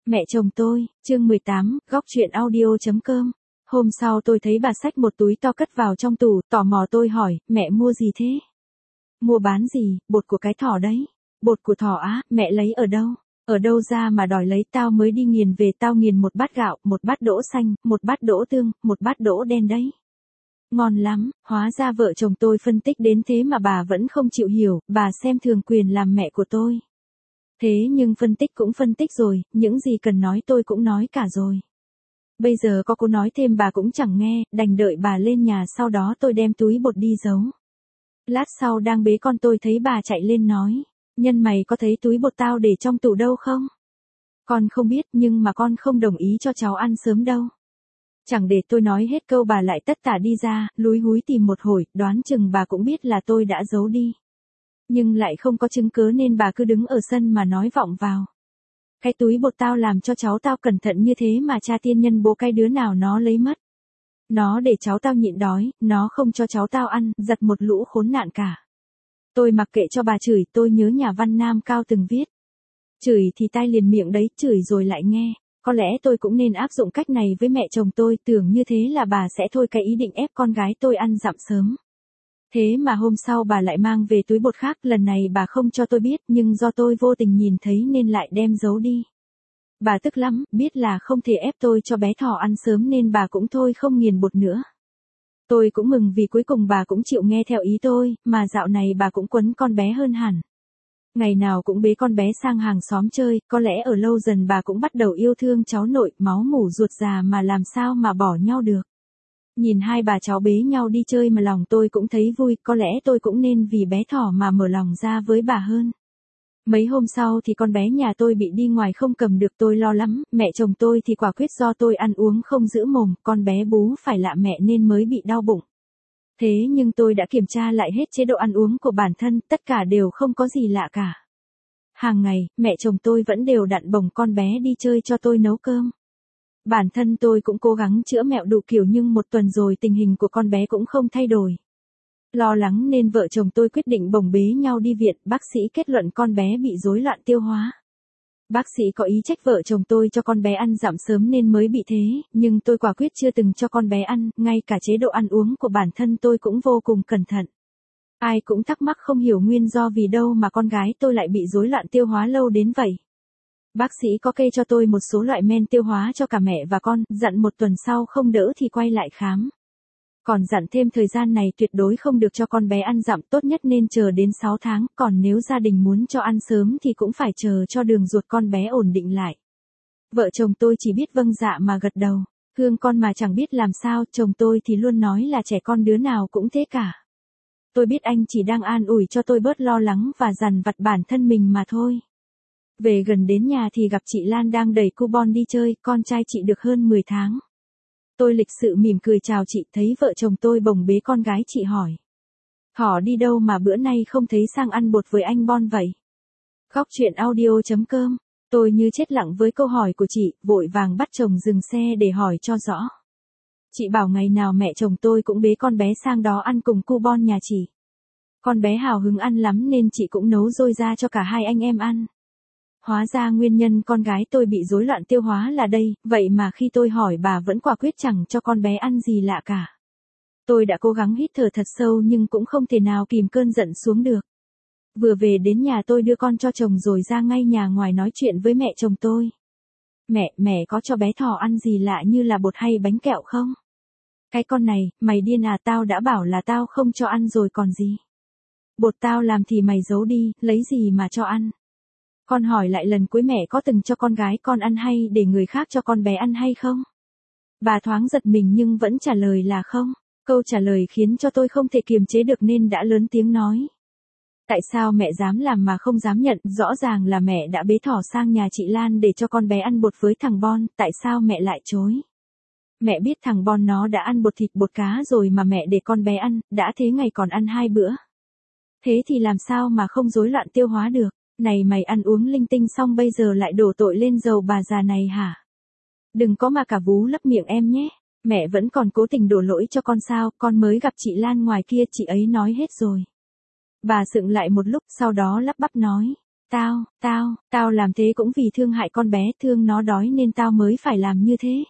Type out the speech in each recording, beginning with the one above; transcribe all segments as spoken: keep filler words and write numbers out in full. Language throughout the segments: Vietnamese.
Mẹ chồng tôi, chương mười tám, góc chuyện audio.com. Hôm sau tôi thấy bà xách một túi to cất vào trong tủ, tò mò tôi hỏi, mẹ mua gì thế? Mua bán gì? Bột của cái thỏ đấy. Bột của thỏ á, mẹ lấy ở đâu? Ở đâu ra mà đòi lấy, tao mới đi nghiền về, tao nghiền một bát gạo, một bát đỗ xanh, một bát đỗ tương, một bát đỗ đen đấy. Ngon lắm, hóa ra vợ chồng tôi phân tích đến thế mà bà vẫn không chịu hiểu, bà xem thường quyền làm mẹ của tôi. Thế nhưng phân tích cũng phân tích rồi, những gì cần nói tôi cũng nói cả rồi. Bây giờ có cô nói thêm bà cũng chẳng nghe, đành đợi bà lên nhà, sau đó tôi đem túi bột đi giấu. Lát sau đang bế con tôi thấy bà chạy lên nói, nhân mày có thấy túi bột tao để trong tủ đâu không? Con không biết, nhưng mà con không đồng ý cho cháu ăn sớm đâu. Chẳng để tôi nói hết câu bà lại tất tả đi ra, lúi húi tìm một hồi, đoán chừng bà cũng biết là tôi đã giấu đi. Nhưng lại không có chứng cớ nên bà cứ đứng ở sân mà nói vọng vào. Cái túi bột tao làm cho cháu tao cẩn thận như thế mà cha tiên nhân bố cái đứa nào nó lấy mất. Nó để cháu tao nhịn đói, nó không cho cháu tao ăn, giật một lũ khốn nạn cả. Tôi mặc kệ cho bà chửi, tôi nhớ nhà văn Nam Cao từng viết. Chửi thì tai liền miệng đấy, chửi rồi lại nghe. Có lẽ tôi cũng nên áp dụng cách này với mẹ chồng tôi, tưởng như thế là bà sẽ thôi cái ý định ép con gái tôi ăn dặm sớm. Thế mà hôm sau bà lại mang về túi bột khác, lần này bà không cho tôi biết, nhưng do tôi vô tình nhìn thấy nên lại đem giấu đi. Bà tức lắm, biết là không thể ép tôi cho bé thỏ ăn sớm nên bà cũng thôi không nghiền bột nữa. Tôi cũng mừng vì cuối cùng bà cũng chịu nghe theo ý tôi, mà dạo này bà cũng quấn con bé hơn hẳn. Ngày nào cũng bế con bé sang hàng xóm chơi, có lẽ ở lâu dần bà cũng bắt đầu yêu thương cháu nội, máu mủ ruột già mà làm sao mà bỏ nhau được. Nhìn hai bà cháu bế nhau đi chơi mà lòng tôi cũng thấy vui, có lẽ tôi cũng nên vì bé thỏ mà mở lòng ra với bà hơn. Mấy hôm sau thì con bé nhà tôi bị đi ngoài không cầm được, tôi lo lắm, mẹ chồng tôi thì quả quyết do tôi ăn uống không giữ mồm, con bé bú phải lạ mẹ nên mới bị đau bụng. Thế nhưng tôi đã kiểm tra lại hết chế độ ăn uống của bản thân, tất cả đều không có gì lạ cả. Hàng ngày, mẹ chồng tôi vẫn đều đặn bồng con bé đi chơi cho tôi nấu cơm. Bản thân tôi cũng cố gắng chữa mẹo đủ kiểu nhưng một tuần rồi tình hình của con bé cũng không thay đổi. Lo lắng nên vợ chồng tôi quyết định bồng bế nhau đi viện, bác sĩ kết luận con bé bị rối loạn tiêu hóa. Bác sĩ có ý trách vợ chồng tôi cho con bé ăn dặm sớm nên mới bị thế, nhưng tôi quả quyết chưa từng cho con bé ăn, ngay cả chế độ ăn uống của bản thân tôi cũng vô cùng cẩn thận. Ai cũng thắc mắc không hiểu nguyên do vì đâu mà con gái tôi lại bị rối loạn tiêu hóa lâu đến vậy. Bác sĩ có kê cho tôi một số loại men tiêu hóa cho cả mẹ và con, dặn một tuần sau không đỡ thì quay lại khám. Còn dặn thêm thời gian này tuyệt đối không được cho con bé ăn dặm, tốt nhất nên chờ đến sáu tháng, còn nếu gia đình muốn cho ăn sớm thì cũng phải chờ cho đường ruột con bé ổn định lại. Vợ chồng tôi chỉ biết vâng dạ mà gật đầu, thương con mà chẳng biết làm sao, chồng tôi thì luôn nói là trẻ con đứa nào cũng thế cả. Tôi biết anh chỉ đang an ủi cho tôi bớt lo lắng và dằn vặt bản thân mình mà thôi. Về gần đến nhà thì gặp chị Lan đang đẩy coupon đi chơi, con trai chị được hơn mười tháng. Tôi lịch sự mỉm cười chào chị, thấy vợ chồng tôi bồng bế con gái chị hỏi. Thỏ đi đâu mà bữa nay không thấy sang ăn bột với anh Bon vậy? Góc chuyện audio.com. Tôi như chết lặng với câu hỏi của chị, vội vàng bắt chồng dừng xe để hỏi cho rõ. Chị bảo ngày nào mẹ chồng tôi cũng bế con bé sang đó ăn cùng coupon nhà chị. Con bé hào hứng ăn lắm nên chị cũng nấu dôi ra cho cả hai anh em ăn. Hóa ra nguyên nhân con gái tôi bị rối loạn tiêu hóa là đây, vậy mà khi tôi hỏi bà vẫn quả quyết chẳng cho con bé ăn gì lạ cả. Tôi đã cố gắng hít thở thật sâu nhưng cũng không thể nào kìm cơn giận xuống được. Vừa về đến nhà tôi đưa con cho chồng rồi ra ngay nhà ngoài nói chuyện với mẹ chồng tôi. Mẹ, mẹ có cho bé thỏ ăn gì lạ như là bột hay bánh kẹo không? Cái con này, mày điên à, tao đã bảo là tao không cho ăn rồi còn gì. Bột tao làm thì mày giấu đi, lấy gì mà cho ăn? Con hỏi lại lần cuối mẹ có từng cho con gái con ăn hay để người khác cho con bé ăn hay không? Bà thoáng giật mình nhưng vẫn trả lời là không. Câu trả lời khiến cho tôi không thể kiềm chế được nên đã lớn tiếng nói. Tại sao mẹ dám làm mà không dám nhận, rõ ràng là mẹ đã bế thỏ sang nhà chị Lan để cho con bé ăn bột với thằng Bon, tại sao mẹ lại chối? Mẹ biết thằng Bon nó đã ăn bột thịt bột cá rồi mà mẹ để con bé ăn, đã thế ngày còn ăn hai bữa. Thế thì làm sao mà không rối loạn tiêu hóa được? Này mày ăn uống linh tinh xong bây giờ lại đổ tội lên dầu bà già này hả? Đừng có mà cả vú lấp miệng em nhé. Mẹ vẫn còn cố tình đổ lỗi cho con sao, con mới gặp chị Lan ngoài kia chị ấy nói hết rồi. Bà sững lại một lúc sau đó lắp bắp nói. Tao, tao, tao làm thế cũng vì thương hại con bé, thương nó đói nên tao mới phải làm như thế.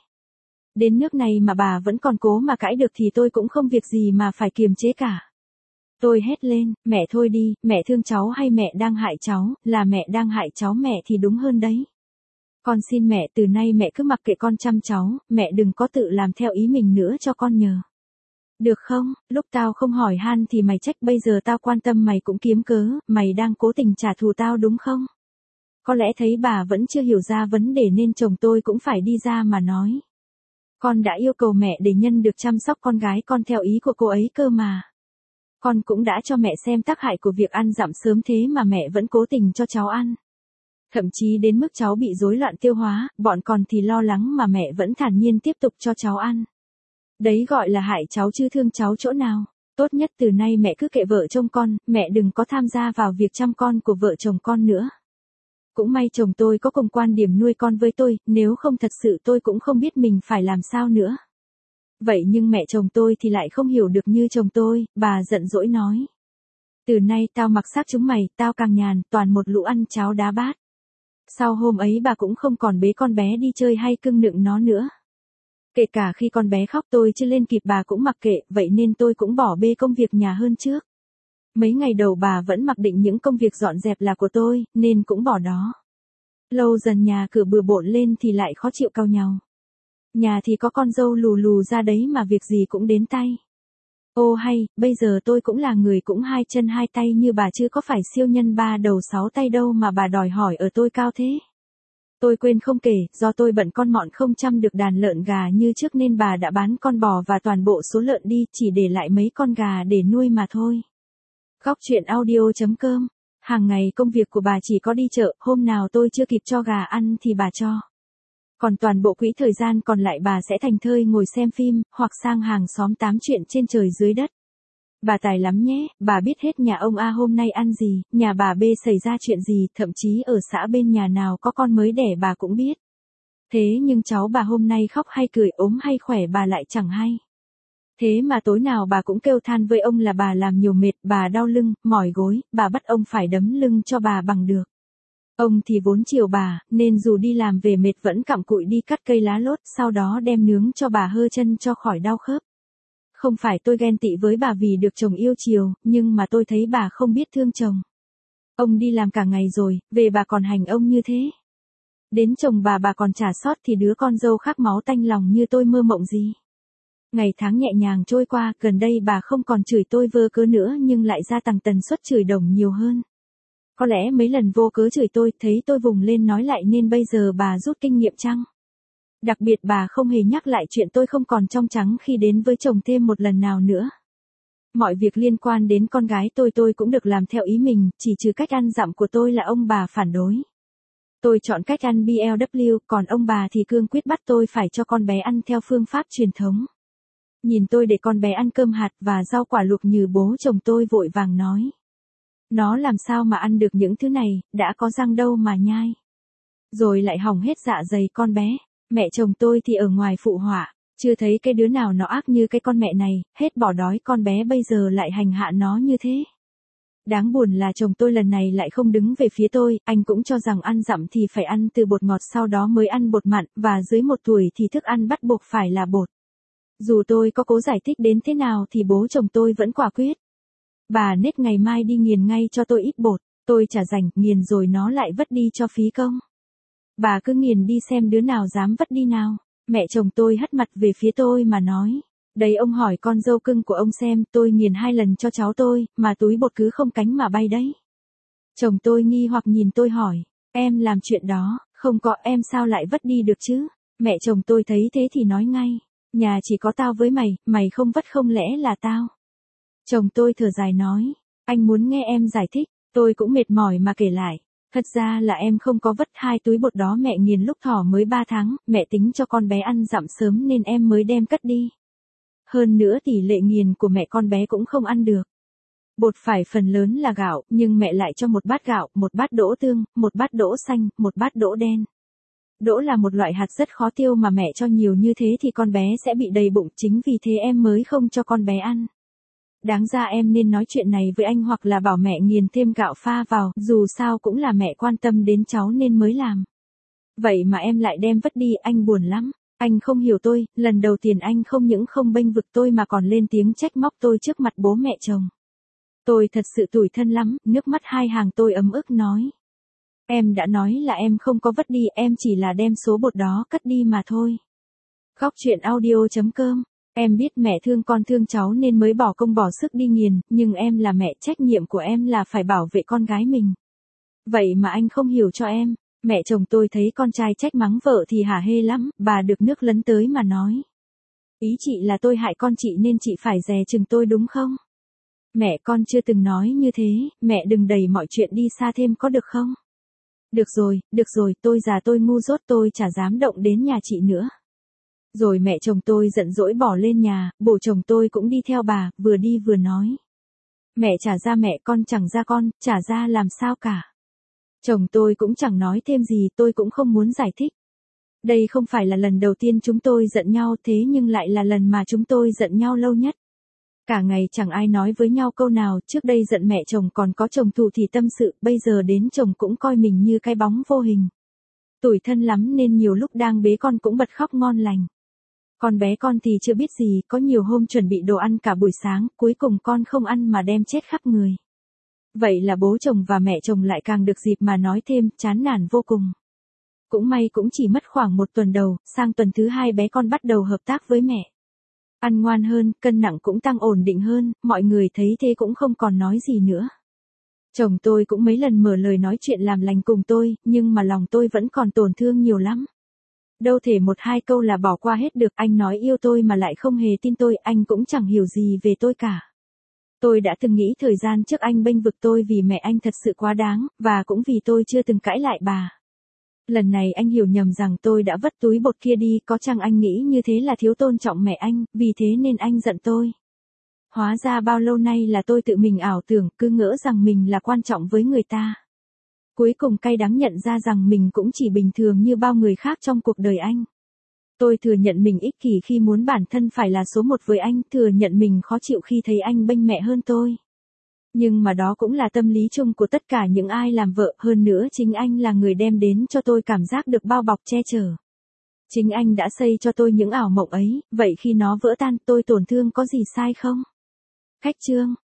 Đến nước này mà bà vẫn còn cố mà cãi được thì tôi cũng không việc gì mà phải kiềm chế cả. Tôi hét lên, mẹ thôi đi, mẹ thương cháu hay mẹ đang hại cháu, là mẹ đang hại cháu mẹ thì đúng hơn đấy. Con xin mẹ từ nay mẹ cứ mặc kệ con chăm cháu, mẹ đừng có tự làm theo ý mình nữa cho con nhờ. Được không, lúc tao không hỏi han thì mày trách bây giờ tao quan tâm mày cũng kiếm cớ, mày đang cố tình trả thù tao đúng không? Có lẽ thấy bà vẫn chưa hiểu ra vấn đề nên chồng tôi cũng phải đi ra mà nói. Con đã yêu cầu mẹ để Nhân được chăm sóc con gái con theo ý của cô ấy cơ mà. Con cũng đã cho mẹ xem tác hại của việc ăn dặm sớm thế mà mẹ vẫn cố tình cho cháu ăn. Thậm chí đến mức cháu bị rối loạn tiêu hóa, bọn con thì lo lắng mà mẹ vẫn thản nhiên tiếp tục cho cháu ăn. Đấy gọi là hại cháu chứ thương cháu chỗ nào. Tốt nhất từ nay mẹ cứ kệ vợ trông con, mẹ đừng có tham gia vào việc chăm con của vợ chồng con nữa. Cũng may chồng tôi có cùng quan điểm nuôi con với tôi, nếu không thật sự tôi cũng không biết mình phải làm sao nữa. Vậy nhưng mẹ chồng tôi thì lại không hiểu được như chồng tôi, bà giận dỗi nói. Từ nay tao mặc xác chúng mày, tao càng nhàn, toàn một lũ ăn cháo đá bát. Sau hôm ấy bà cũng không còn bế con bé đi chơi hay cưng nựng nó nữa. Kể cả khi con bé khóc tôi chưa lên kịp bà cũng mặc kệ, vậy nên tôi cũng bỏ bê công việc nhà hơn trước. Mấy ngày đầu bà vẫn mặc định những công việc dọn dẹp là của tôi, nên cũng bỏ đó. Lâu dần nhà cửa bừa bộn lên thì lại khó chịu cau nhau. Nhà thì có con dâu lù lù ra đấy mà việc gì cũng đến tay. Ô hay, bây giờ tôi cũng là người cũng hai chân hai tay như bà chứ có phải siêu nhân ba đầu sáu tay đâu mà bà đòi hỏi ở tôi cao thế. Tôi quên không kể, do tôi bận con mọn không chăm được đàn lợn gà như trước nên bà đã bán con bò và toàn bộ số lợn đi, chỉ để lại mấy con gà để nuôi mà thôi. Góc truyện audio.com. Hàng ngày công việc của bà chỉ có đi chợ, hôm nào tôi chưa kịp cho gà ăn thì bà cho. Còn toàn bộ quỹ thời gian còn lại bà sẽ thành thơi ngồi xem phim, hoặc sang hàng xóm tám chuyện trên trời dưới đất. Bà tài lắm nhé, bà biết hết nhà ông A hôm nay ăn gì, nhà bà B xảy ra chuyện gì, thậm chí ở xã bên nhà nào có con mới đẻ bà cũng biết. Thế nhưng cháu bà hôm nay khóc hay cười, ốm hay khỏe bà lại chẳng hay. Thế mà tối nào bà cũng kêu than với ông là bà làm nhiều mệt, bà đau lưng, mỏi gối, bà bắt ông phải đấm lưng cho bà bằng được. Ông thì vốn chiều bà, nên dù đi làm về mệt vẫn cặm cụi đi cắt cây lá lốt, sau đó đem nướng cho bà hơ chân cho khỏi đau khớp. Không phải tôi ghen tị với bà vì được chồng yêu chiều, nhưng mà tôi thấy bà không biết thương chồng. Ông đi làm cả ngày rồi, về bà còn hành ông như thế. Đến chồng bà bà còn trả sót thì đứa con dâu khác máu tanh lòng như tôi mơ mộng gì. Ngày tháng nhẹ nhàng trôi qua, gần đây bà không còn chửi tôi vơ cớ nữa nhưng lại gia tăng tần suất chửi đồng nhiều hơn. Có lẽ mấy lần vô cớ chửi tôi, thấy tôi vùng lên nói lại nên bây giờ bà rút kinh nghiệm chăng? Đặc biệt bà không hề nhắc lại chuyện tôi không còn trong trắng khi đến với chồng thêm một lần nào nữa. Mọi việc liên quan đến con gái tôi tôi cũng được làm theo ý mình, chỉ trừ cách ăn dặm của tôi là ông bà phản đối. Tôi chọn cách ăn bê lờ vê, còn ông bà thì cương quyết bắt tôi phải cho con bé ăn theo phương pháp truyền thống. Nhìn tôi để con bé ăn cơm hạt và rau quả luộc như bố chồng tôi vội vàng nói. Nó làm sao mà ăn được những thứ này, đã có răng đâu mà nhai. Rồi lại hỏng hết dạ dày con bé. Mẹ chồng tôi thì ở ngoài phụ họa, chưa thấy cái đứa nào nó ác như cái con mẹ này, hết bỏ đói con bé bây giờ lại hành hạ nó như thế. Đáng buồn là chồng tôi lần này lại không đứng về phía tôi, anh cũng cho rằng ăn dặm thì phải ăn từ bột ngọt sau đó mới ăn bột mặn, và dưới một tuổi thì thức ăn bắt buộc phải là bột. Dù tôi có cố giải thích đến thế nào thì bố chồng tôi vẫn quả quyết. Bà nết ngày mai đi nghiền ngay cho tôi ít bột, tôi chả rảnh, nghiền rồi nó lại vất đi cho phí công. Bà cứ nghiền đi xem đứa nào dám vất đi nào. Mẹ chồng tôi hất mặt về phía tôi mà nói. Đấy ông hỏi con dâu cưng của ông xem, tôi nghiền hai lần cho cháu tôi, mà túi bột cứ không cánh mà bay đấy. Chồng tôi nghi hoặc nhìn tôi hỏi, em làm chuyện đó, không có em sao lại vất đi được chứ? Mẹ chồng tôi thấy thế thì nói ngay, nhà chỉ có tao với mày, mày không vất không lẽ là tao? Chồng tôi thở dài nói, anh muốn nghe em giải thích, tôi cũng mệt mỏi mà kể lại. Thật ra là em không có vất hai túi bột đó mẹ nghiền lúc thỏ mới ba tháng, mẹ tính cho con bé ăn dặm sớm nên em mới đem cất đi. Hơn nữa tỷ lệ nghiền của mẹ con bé cũng không ăn được. Bột phải phần lớn là gạo, nhưng mẹ lại cho một bát gạo, một bát đỗ tương, một bát đỗ xanh, một bát đỗ đen. Đỗ là một loại hạt rất khó tiêu mà mẹ cho nhiều như thế thì con bé sẽ bị đầy bụng, chính vì thế em mới không cho con bé ăn. Đáng ra em nên nói chuyện này với anh hoặc là bảo mẹ nghiền thêm gạo pha vào, dù sao cũng là mẹ quan tâm đến cháu nên mới làm. Vậy mà em lại đem vứt đi, anh buồn lắm. Anh không hiểu tôi, lần đầu tiên anh không những không bênh vực tôi mà còn lên tiếng trách móc tôi trước mặt bố mẹ chồng. Tôi thật sự tủi thân lắm, nước mắt hai hàng tôi ấm ức nói. Em đã nói là em không có vứt đi, em chỉ là đem số bột đó cất đi mà thôi. Góc chuyện audio chấm com. Em biết mẹ thương con thương cháu nên mới bỏ công bỏ sức đi nghiền, nhưng em là mẹ, trách nhiệm của em là phải bảo vệ con gái mình. Vậy mà anh không hiểu cho em. Mẹ chồng tôi thấy con trai trách mắng vợ thì hả hê lắm, bà được nước lấn tới mà nói. Ý chị là tôi hại con chị nên chị phải dè chừng tôi đúng không? Mẹ con chưa từng nói như thế, mẹ đừng đẩy mọi chuyện đi xa thêm có được không? Được rồi, được rồi, tôi già tôi ngu dốt tôi chả dám động đến nhà chị nữa. Rồi mẹ chồng tôi giận dỗi bỏ lên nhà, bố chồng tôi cũng đi theo bà, vừa đi vừa nói. Mẹ trả ra mẹ, con chẳng ra con, trả ra làm sao cả. Chồng tôi cũng chẳng nói thêm gì, tôi cũng không muốn giải thích. Đây không phải là lần đầu tiên chúng tôi giận nhau thế nhưng lại là lần mà chúng tôi giận nhau lâu nhất. Cả ngày chẳng ai nói với nhau câu nào, trước đây giận mẹ chồng còn có chồng thù thì tâm sự, bây giờ đến chồng cũng coi mình như cái bóng vô hình. Tủi thân lắm nên nhiều lúc đang bế con cũng bật khóc ngon lành. Con bé con thì chưa biết gì, có nhiều hôm chuẩn bị đồ ăn cả buổi sáng, cuối cùng con không ăn mà đem chết khắp người. Vậy là bố chồng và mẹ chồng lại càng được dịp mà nói thêm, chán nản vô cùng. Cũng may cũng chỉ mất khoảng một tuần đầu, sang tuần thứ hai bé con bắt đầu hợp tác với mẹ. Ăn ngoan hơn, cân nặng cũng tăng ổn định hơn, mọi người thấy thế cũng không còn nói gì nữa. Chồng tôi cũng mấy lần mở lời nói chuyện làm lành cùng tôi, nhưng mà lòng tôi vẫn còn tổn thương nhiều lắm. Đâu thể một hai câu là bỏ qua hết được, anh nói yêu tôi mà lại không hề tin tôi, anh cũng chẳng hiểu gì về tôi cả. Tôi đã từng nghĩ thời gian trước anh bênh vực tôi vì mẹ anh thật sự quá đáng, và cũng vì tôi chưa từng cãi lại bà. Lần này anh hiểu nhầm rằng tôi đã vứt túi bột kia đi, có chăng anh nghĩ như thế là thiếu tôn trọng mẹ anh, vì thế nên anh giận tôi. Hóa ra bao lâu nay là tôi tự mình ảo tưởng, cứ ngỡ rằng mình là quan trọng với người ta. Cuối cùng cay đắng nhận ra rằng mình cũng chỉ bình thường như bao người khác trong cuộc đời anh. Tôi thừa nhận mình ích kỷ khi muốn bản thân phải là số một với anh, thừa nhận mình khó chịu khi thấy anh bênh mẹ hơn tôi. Nhưng mà đó cũng là tâm lý chung của tất cả những ai làm vợ, hơn nữa chính anh là người đem đến cho tôi cảm giác được bao bọc che chở. Chính anh đã xây cho tôi những ảo mộng ấy, vậy khi nó vỡ tan tôi tổn thương có gì sai không? Khách chương